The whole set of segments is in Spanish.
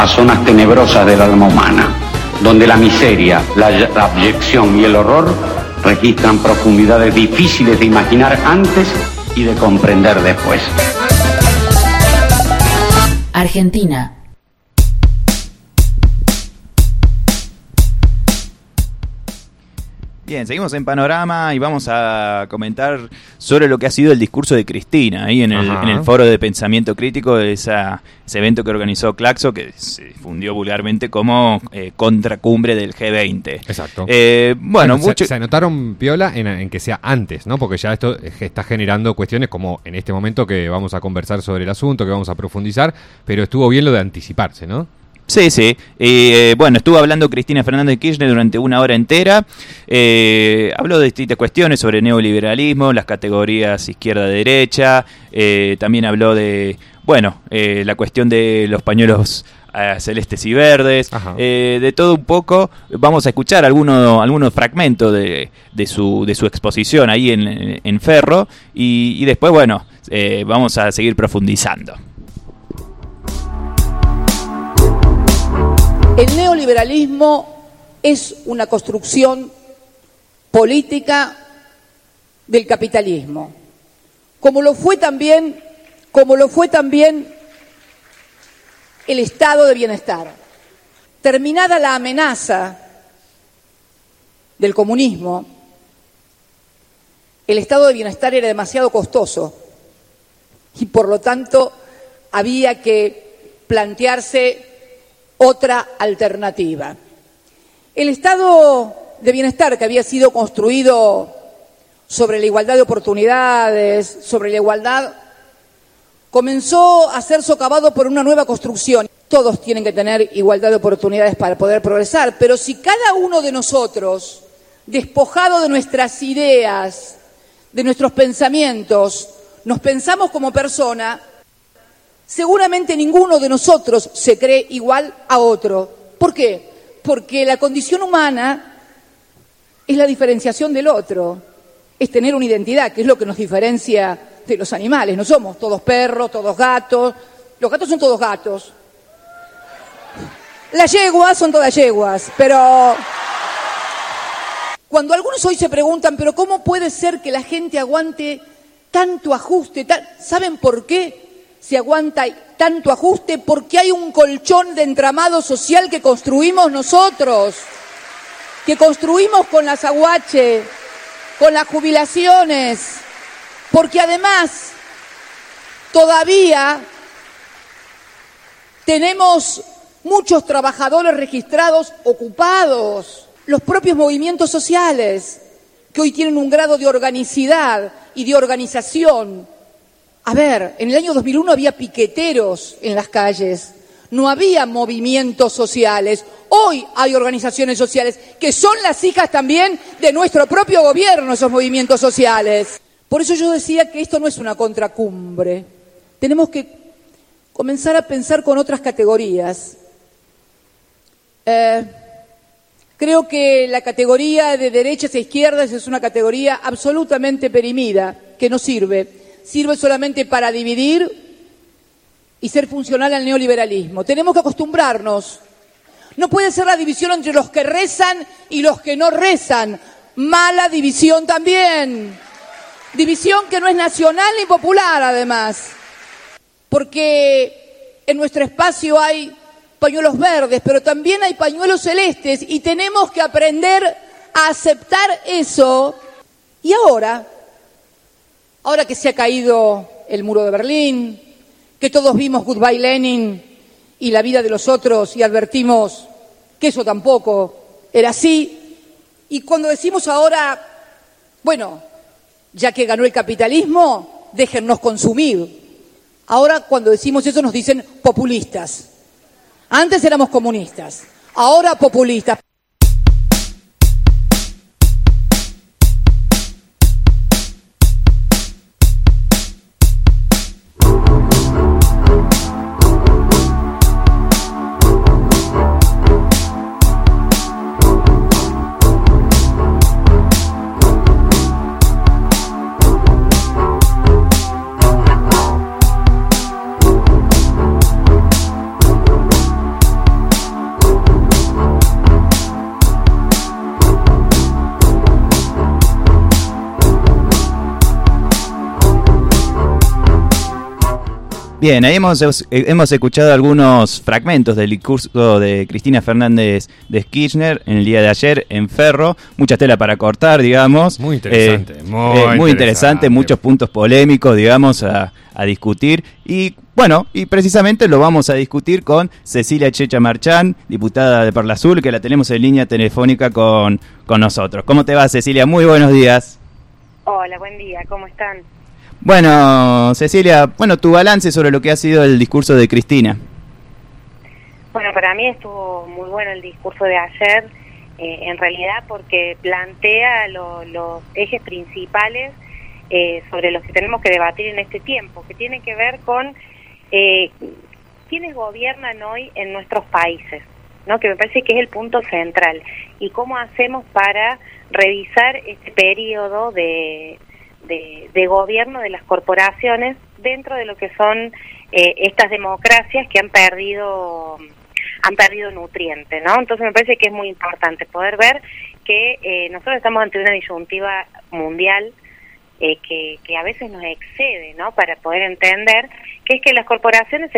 a zonas tenebrosas del alma humana, donde la miseria, la abyección y el horror registran profundidades difíciles de imaginar antes y de comprender después. Argentina. Bien, seguimos en Panorama y vamos a comentar sobre lo que ha sido el discurso de Cristina ahí en el Foro de Pensamiento Crítico, ese evento que organizó Claxo, que se difundió vulgarmente como contracumbre del G20. Exacto. Bueno, se anotaron piola en que sea antes, ¿no? Porque ya esto está generando cuestiones como en este momento que vamos a conversar sobre el asunto, que vamos a profundizar, pero estuvo bien lo de anticiparse, ¿no? Sí. Bueno, estuvo hablando Cristina Fernández de Kirchner durante una hora entera. Habló de distintas cuestiones sobre neoliberalismo, las categorías izquierda-derecha. También habló de, la cuestión de los pañuelos celestes y verdes. De todo un poco. Vamos a escuchar algunos fragmentos de su exposición ahí en Ferro. Y después, vamos a seguir profundizando. El neoliberalismo es una construcción política del capitalismo, como lo fue también el estado de bienestar. Terminada la amenaza del comunismo, el estado de bienestar era demasiado costoso y por lo tanto había que plantearse otra alternativa. El estado de bienestar que había sido construido sobre la igualdad de oportunidades, sobre la igualdad, comenzó a ser socavado por una nueva construcción. Todos tienen que tener igualdad de oportunidades para poder progresar, pero si cada uno de nosotros, despojado de nuestras ideas, de nuestros pensamientos, nos pensamos como persona, seguramente ninguno de nosotros se cree igual a otro. ¿Por qué? Porque la condición humana es la diferenciación del otro, es tener una identidad, que es lo que nos diferencia de los animales. No somos todos perros, todos gatos. Los gatos son todos gatos. Las yeguas son todas yeguas, pero cuando algunos hoy se preguntan, pero ¿cómo puede ser que la gente aguante tanto ajuste? ¿Saben por qué se aguanta tanto ajuste? Porque hay un colchón de entramado social que construimos nosotros, que construimos con las aguache, con las jubilaciones, porque además todavía tenemos muchos trabajadores registrados ocupados, los propios movimientos sociales, que hoy tienen un grado de organicidad y de organización. A ver, en el año 2001 había piqueteros en las calles, no había movimientos sociales. Hoy hay organizaciones sociales que son las hijas también de nuestro propio gobierno, esos movimientos sociales. Por eso yo decía que esto no es una contracumbre. Tenemos que comenzar a pensar con otras categorías. Creo que la categoría de derechas e izquierdas es una categoría absolutamente perimida, que no sirve. Sirve solamente para dividir y ser funcional al neoliberalismo. Tenemos que acostumbrarnos. No puede ser la división entre los que rezan y los que no rezan. Mala división también. División que no es nacional ni popular, además. Porque en nuestro espacio hay pañuelos verdes, pero también hay pañuelos celestes y tenemos que aprender a aceptar eso. Y ahora que se ha caído el muro de Berlín, que todos vimos Goodbye Lenin y la vida de los otros y advertimos que eso tampoco era así, y cuando decimos ahora, ya que ganó el capitalismo, déjennos consumir. Ahora cuando decimos eso nos dicen populistas. Antes éramos comunistas, ahora populistas. Bien, ahí hemos escuchado algunos fragmentos del discurso de Cristina Fernández de Kirchner en el día de ayer en Ferro. Mucha tela para cortar, digamos. Muy interesante. Muy interesante, muchos puntos polémicos, digamos, a discutir. Y bueno, y precisamente lo vamos a discutir con Cecilia Checha Marchán, diputada de Perla Azul, que la tenemos en línea telefónica con nosotros. ¿Cómo te va, Cecilia? Muy buenos días. Hola, buen día, ¿cómo están? Bueno, Cecilia, tu balance sobre lo que ha sido el discurso de Cristina. Bueno, para mí estuvo muy bueno el discurso de ayer, en realidad porque plantea los ejes principales sobre los que tenemos que debatir en este tiempo, que tiene que ver con quiénes gobiernan hoy en nuestros países, ¿no? Que me parece que es el punto central, y cómo hacemos para revisar este periodo de gobierno de las corporaciones dentro de lo que son estas democracias que han perdido nutrientes, ¿no? Entonces me parece que es muy importante poder ver que nosotros estamos ante una disyuntiva mundial que a veces nos excede, ¿no? Para poder entender que es que las corporaciones,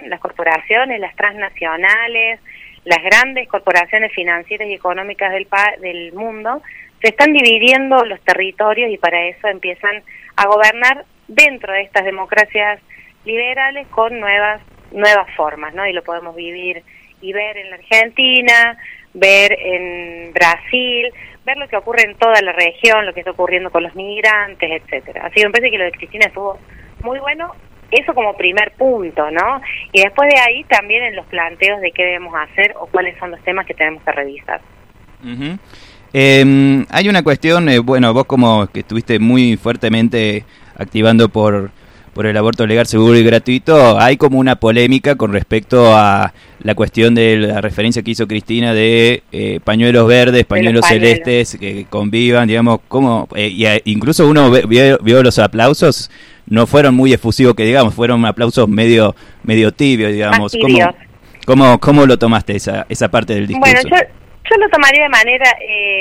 las transnacionales, las grandes corporaciones financieras y económicas del mundo, se están dividiendo los territorios y para eso empiezan a gobernar dentro de estas democracias liberales con nuevas formas, ¿no? Y lo podemos vivir y ver en la Argentina, ver en Brasil, ver lo que ocurre en toda la región, lo que está ocurriendo con los migrantes, etcétera. Así que me parece que lo de Cristina estuvo muy bueno, eso como primer punto, ¿no? Y después de ahí también en los planteos de qué debemos hacer o cuáles son los temas que tenemos que revisar. Uh-huh. Hay una cuestión, vos como que estuviste muy fuertemente activando por el aborto legal, seguro y gratuito, hay como una polémica con respecto a la cuestión de la referencia que hizo Cristina de pañuelos verdes, pañuelos celestes, que convivan, digamos, incluso uno vio los aplausos, no fueron muy efusivos que digamos, fueron aplausos medio tibios, digamos. ¿Cómo lo tomaste esa parte del discurso? Bueno, yo lo tomaría de manera,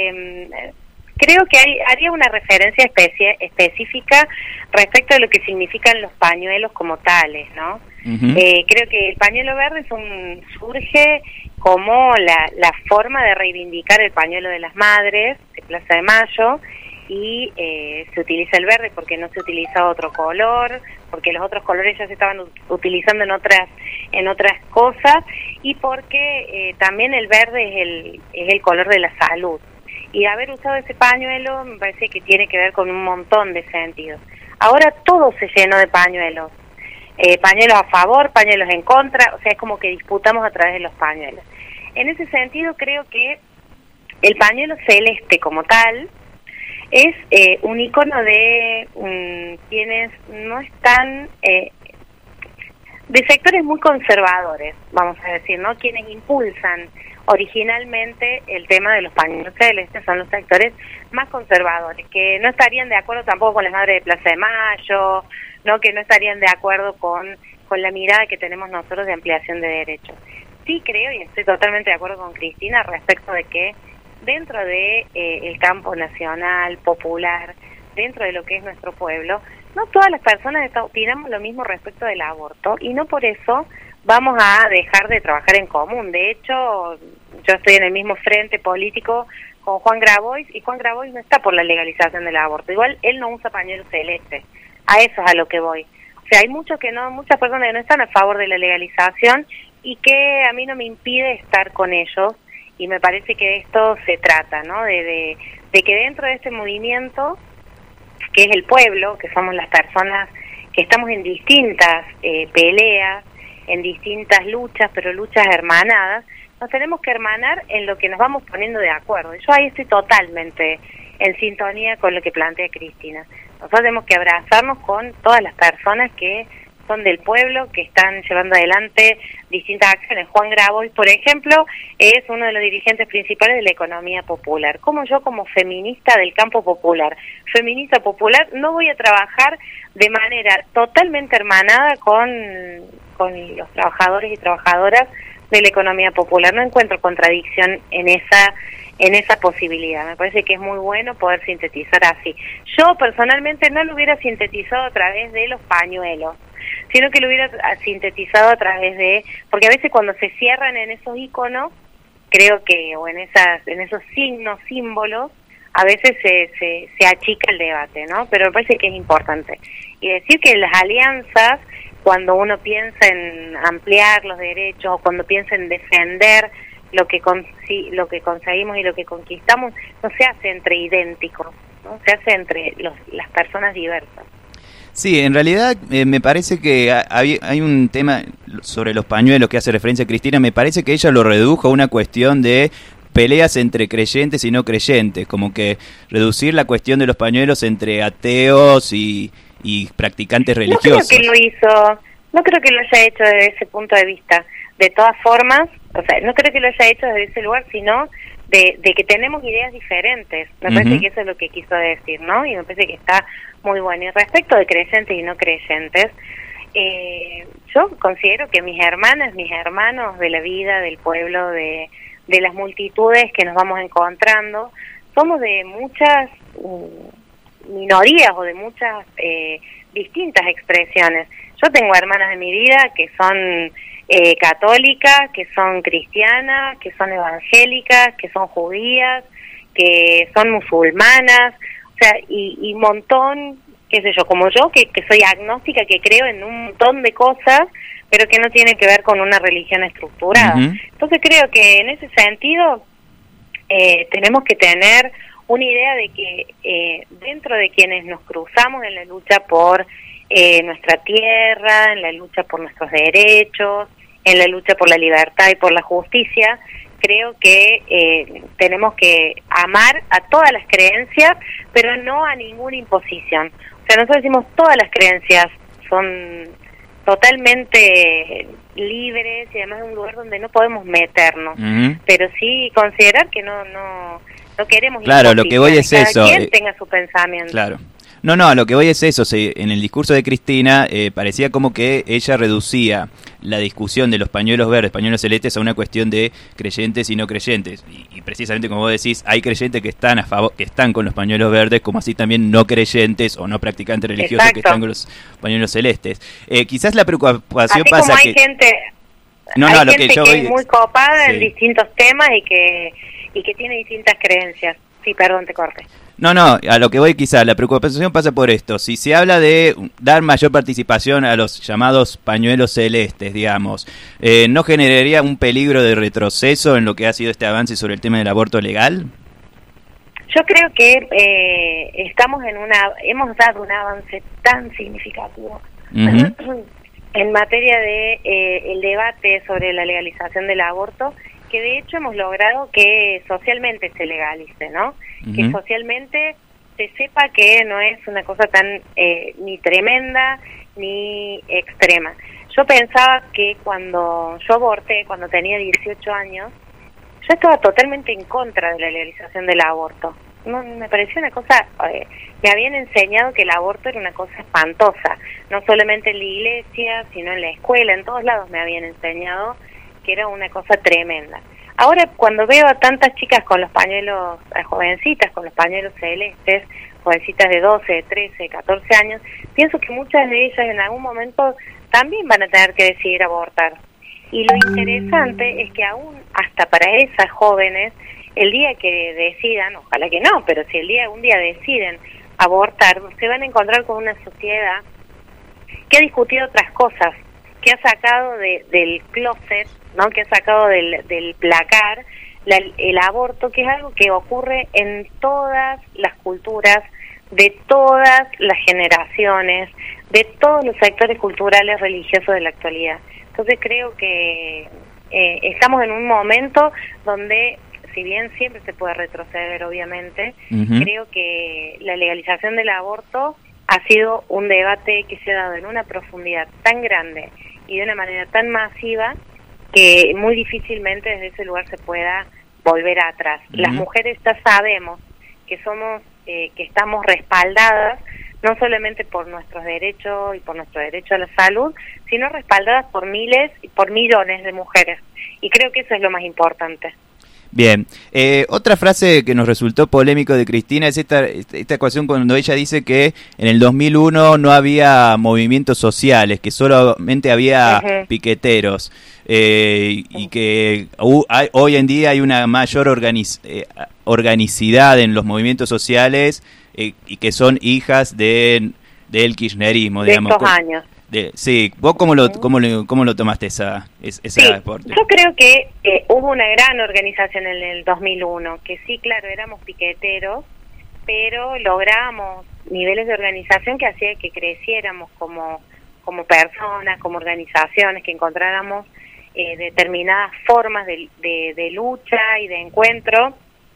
creo que haría una referencia específica respecto de lo que significan los pañuelos como tales, ¿no? Uh-huh. Creo que el pañuelo verde surge como la forma de reivindicar el pañuelo de las madres de Plaza de Mayo, y se utiliza el verde porque no se utiliza otro color, porque los otros colores ya se estaban utilizando en otras cosas, y porque también el verde es el color de la salud. Y haber usado ese pañuelo me parece que tiene que ver con un montón de sentidos. Ahora todo se llenó de pañuelos, pañuelos a favor, pañuelos en contra, o sea, es como que disputamos a través de los pañuelos. En ese sentido creo que el pañuelo celeste como tal es un icono de quienes no están, de sectores muy conservadores, vamos a decir, ¿no? Quienes impulsan originalmente el tema de los pañuelos celestes son los sectores más conservadores, que no estarían de acuerdo tampoco con las madres de Plaza de Mayo, ¿no? Que no estarían de acuerdo con la mirada que tenemos nosotros de ampliación de derechos. Sí creo, y estoy totalmente de acuerdo con Cristina respecto de que dentro de el campo nacional, popular, dentro de lo que es nuestro pueblo, no todas las personas opinamos lo mismo respecto del aborto, y no por eso vamos a dejar de trabajar en común. De hecho, yo estoy en el mismo frente político con Juan Grabois, y Juan Grabois no está por la legalización del aborto. Igual él no usa pañuelo celeste. A eso es a lo que voy. O sea, hay muchas personas que no están a favor de la legalización, y que a mí no me impide estar con ellos. Y me parece que de esto se trata, ¿no? De que dentro de este movimiento, que es el pueblo, que somos las personas que estamos en distintas peleas, en distintas luchas, pero luchas hermanadas, nos tenemos que hermanar en lo que nos vamos poniendo de acuerdo. Yo ahí estoy totalmente en sintonía con lo que plantea Cristina. Nosotros tenemos que abrazarnos con todas las personas que son del pueblo, que están llevando adelante distintas acciones. Juan Grabois, por ejemplo, es uno de los dirigentes principales de la economía popular. Como yo, como feminista del campo popular, feminista popular, no voy a trabajar de manera totalmente hermanada con los trabajadores y trabajadoras de la economía popular. No encuentro contradicción en esa posibilidad. Me parece que es muy bueno poder sintetizar así. Yo personalmente no lo hubiera sintetizado a través de los pañuelos. sino que lo hubiera sintetizado a través de, porque a veces cuando se cierran en esos iconos, creo que, o en esos signos, símbolos, a veces se achica el debate, ¿no? Pero me parece que es importante. Y decir que las alianzas, cuando uno piensa en ampliar los derechos, o cuando piensa en defender lo que conseguimos y lo que conquistamos, no se hace entre idénticos, ¿no? Se hace entre las personas diversas. Sí, en realidad me parece que hay un tema sobre los pañuelos que hace referencia a Cristina. Me parece que ella lo redujo a una cuestión de peleas entre creyentes y no creyentes, como que reducir la cuestión de los pañuelos entre ateos y practicantes religiosos. No creo que lo haya hecho desde ese punto de vista. De todas formas, o sea, no creo que lo haya hecho desde ese lugar, sino de que tenemos ideas diferentes. Me parece que eso es lo que quiso decir, ¿no? Y me parece que está muy bueno. Y respecto de creyentes y no creyentes, yo considero que mis hermanas, mis hermanos de la vida, del pueblo, de las multitudes que nos vamos encontrando, somos de muchas minorías o de muchas distintas expresiones. Yo tengo hermanas de mi vida que son católicas, que son cristianas, que son evangélicas, que son judías, que son musulmanas, o sea, y un montón, qué sé yo, como yo, que soy agnóstica, que creo en un montón de cosas, pero que no tiene que ver con una religión estructurada. Entonces creo que en ese sentido tenemos que tener una idea de que dentro de quienes nos cruzamos en la lucha por nuestra tierra, en la lucha por nuestros derechos, en la lucha por la libertad y por la justicia, creo que tenemos que amar a todas las creencias, pero no a ninguna imposición. O sea, nosotros decimos todas las creencias son totalmente libres y además es un lugar donde no podemos meternos, pero sí considerar que no queremos. Claro, lo que voy es eso. Cada quien tenga su pensamiento. Claro. No, a lo que voy es eso. En el discurso de Cristina parecía como que ella reducía la discusión de los pañuelos verdes, pañuelos celestes a una cuestión de creyentes y no creyentes. Y precisamente como vos decís, hay creyentes que están a favor, que están con los pañuelos verdes, como así también no creyentes o no practicantes religiosos. Exacto. Que están con los pañuelos celestes. Quizás la preocupación así pasa como hay que gente, hay gente que yo que voy... es muy copada sí. en distintos temas y que tiene distintas creencias. Sí, perdón, te corté. No, a lo que voy quizás, la preocupación pasa por esto. Si se habla de dar mayor participación a los llamados pañuelos celestes, digamos, ¿no generaría un peligro de retroceso en lo que ha sido este avance sobre el tema del aborto legal? Yo creo que hemos dado un avance tan significativo en materia de el debate sobre la legalización del aborto, que de hecho hemos logrado que socialmente se legalice, ¿no? Que socialmente se sepa que no es una cosa tan ni tremenda ni extrema. Yo pensaba que cuando yo aborté, cuando tenía 18 años, yo estaba totalmente en contra de la legalización del aborto. No, me pareció una cosa, me habían enseñado que el aborto era una cosa espantosa, no solamente en la iglesia, sino en la escuela, en todos lados me habían enseñado que era una cosa tremenda. Ahora, cuando veo a tantas chicas con los pañuelos, a jovencitas con los pañuelos celestes, jovencitas de 12, de 13, de 14 años, pienso que muchas de ellas en algún momento también van a tener que decidir abortar. Y lo interesante es que aún hasta para esas jóvenes, el día que decidan, ojalá que no, pero si un día deciden abortar, se van a encontrar con una sociedad que ha discutido otras cosas, que ha sacado del closet, ¿no? Que ha sacado del placar el aborto, que es algo que ocurre en todas las culturas, de todas las generaciones, de todos los sectores culturales religiosos de la actualidad. Entonces creo que estamos en un momento donde, si bien siempre se puede retroceder, obviamente, creo que la legalización del aborto ha sido un debate que se ha dado en una profundidad tan grande y de una manera tan masiva que muy difícilmente desde ese lugar se pueda volver atrás. Las mujeres ya sabemos que somos, que estamos respaldadas no solamente por nuestros derechos y por nuestro derecho a la salud, sino respaldadas por miles y por millones de mujeres. Y creo que eso es lo más importante. Bien, otra frase que nos resultó polémico de Cristina es esta ecuación cuando ella dice que en el 2001 no había movimientos sociales, que solamente había piqueteros, y que hoy en día hay una mayor organicidad en los movimientos sociales, y que son hijas del kirchnerismo, digamos. De estos años. Sí, ¿vos cómo lo tomaste ese aporte? Yo creo que hubo una gran organización en el 2001, que sí, claro, éramos piqueteros, pero logramos niveles de organización que hacía que creciéramos como personas, como organizaciones, que encontráramos determinadas formas de lucha y de encuentro,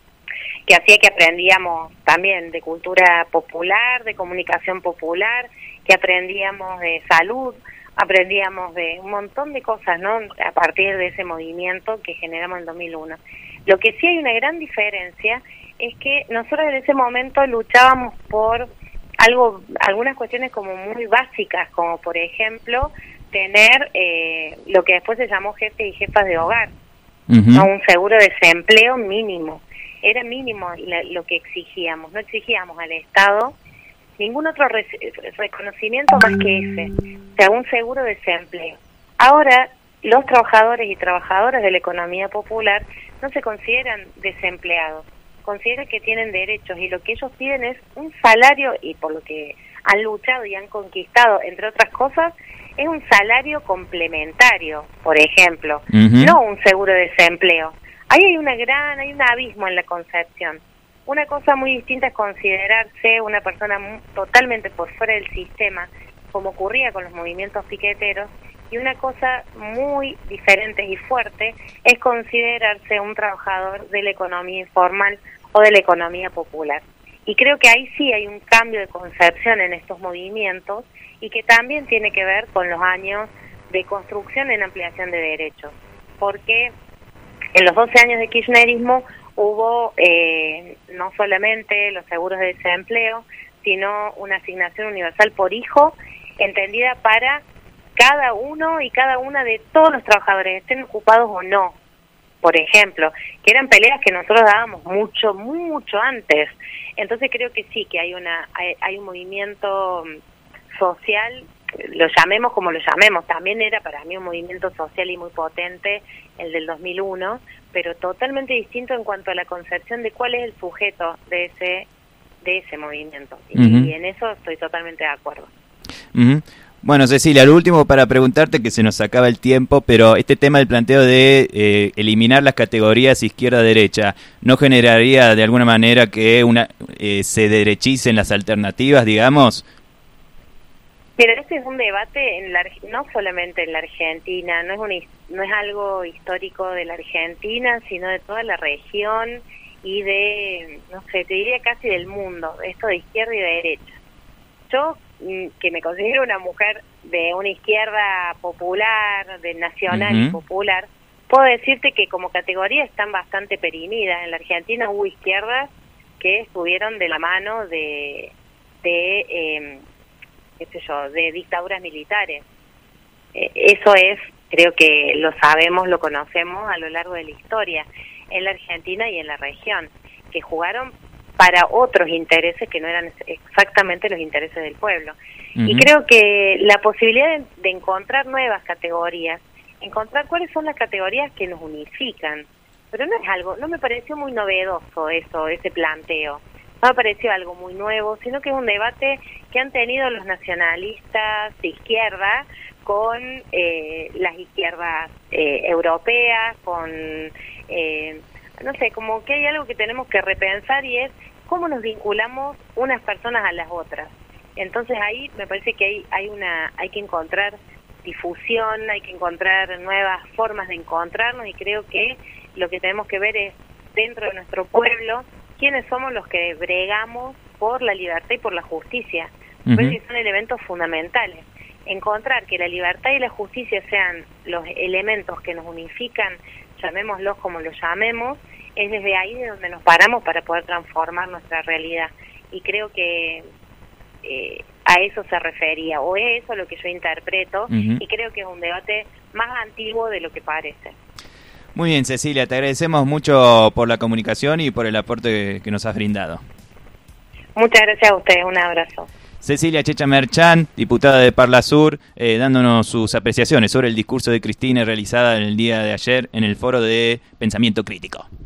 que hacía que aprendíamos también de cultura popular, de comunicación popular, que aprendíamos de salud, aprendíamos de un montón de cosas, ¿no? A partir de ese movimiento que generamos en 2001. Lo que sí hay una gran diferencia es que nosotros en ese momento luchábamos por algunas cuestiones como muy básicas, como por ejemplo tener lo que después se llamó jefes y jefas de hogar, ¿no? Un seguro de desempleo mínimo. Era mínimo lo que exigíamos, no exigíamos al Estado ningún otro reconocimiento más que ese, o sea, un seguro de desempleo. Ahora, los trabajadores y trabajadoras de la economía popular no se consideran desempleados, consideran que tienen derechos y lo que ellos piden es un salario, y por lo que han luchado y han conquistado, entre otras cosas, es un salario complementario, por ejemplo, no un seguro de desempleo. Ahí hay un abismo en la concepción. Una cosa muy distinta es considerarse una persona totalmente por fuera del sistema, como ocurría con los movimientos piqueteros, y una cosa muy diferente y fuerte es considerarse un trabajador de la economía informal o de la economía popular. Y creo que ahí sí hay un cambio de concepción en estos movimientos, y que también tiene que ver con los años de construcción en ampliación de derechos, porque en los 12 años de kirchnerismo hubo no solamente los seguros de desempleo, sino una asignación universal por hijo, entendida para cada uno y cada una de todos los trabajadores, estén ocupados o no, por ejemplo, que eran peleas que nosotros dábamos mucho antes. Entonces creo que sí, que hay un movimiento social, lo llamemos como lo llamemos, también era para mí un movimiento social y muy potente el del 2001, pero totalmente distinto en cuanto a la concepción de cuál es el sujeto de ese movimiento, y en eso estoy totalmente de acuerdo. Bueno, Cecilia, lo último para preguntarte, que se nos acaba el tiempo, pero este tema del planteo de eliminar las categorías izquierda-derecha, ¿no generaría de alguna manera que se derechicen las alternativas, digamos? Pero este es un debate no solamente en la Argentina, no es algo histórico de la Argentina, sino de toda la región y te diría casi del mundo, esto de izquierda y de derecha. Yo, que me considero una mujer de una izquierda popular, de nacional y popular, puedo decirte que como categoría están bastante perimidas. En la Argentina hubo izquierdas que estuvieron de la mano de dictaduras militares. Eso creo que lo sabemos, lo conocemos a lo largo de la historia, en la Argentina y en la región, que jugaron para otros intereses que no eran exactamente los intereses del pueblo. Y creo que la posibilidad de encontrar nuevas categorías, encontrar cuáles son las categorías que nos unifican, pero no me pareció muy novedoso ese planteo. No me pareció algo muy nuevo, sino que es un debate que han tenido los nacionalistas de izquierda con las izquierdas europeas, con, no sé, como que hay algo que tenemos que repensar, y es cómo nos vinculamos unas personas a las otras. Entonces ahí me parece que hay que encontrar difusión, hay que encontrar nuevas formas de encontrarnos, y creo que lo que tenemos que ver es, dentro de nuestro pueblo, quiénes somos los que bregamos por la libertad y por la justicia. Porque son elementos fundamentales. Encontrar que la libertad y la justicia sean los elementos que nos unifican, llamémoslos como los llamemos, es desde ahí de donde nos paramos para poder transformar nuestra realidad. Y creo que a eso se refería, o es eso lo que yo interpreto, y creo que es un debate más antiguo de lo que parece. Muy bien, Cecilia, te agradecemos mucho por la comunicación y por el aporte que nos has brindado. Muchas gracias a ustedes, un abrazo. Cecilia Checha Merchán, diputada de Parla Sur, dándonos sus apreciaciones sobre el discurso de Cristina realizada en el día de ayer en el Foro de Pensamiento Crítico.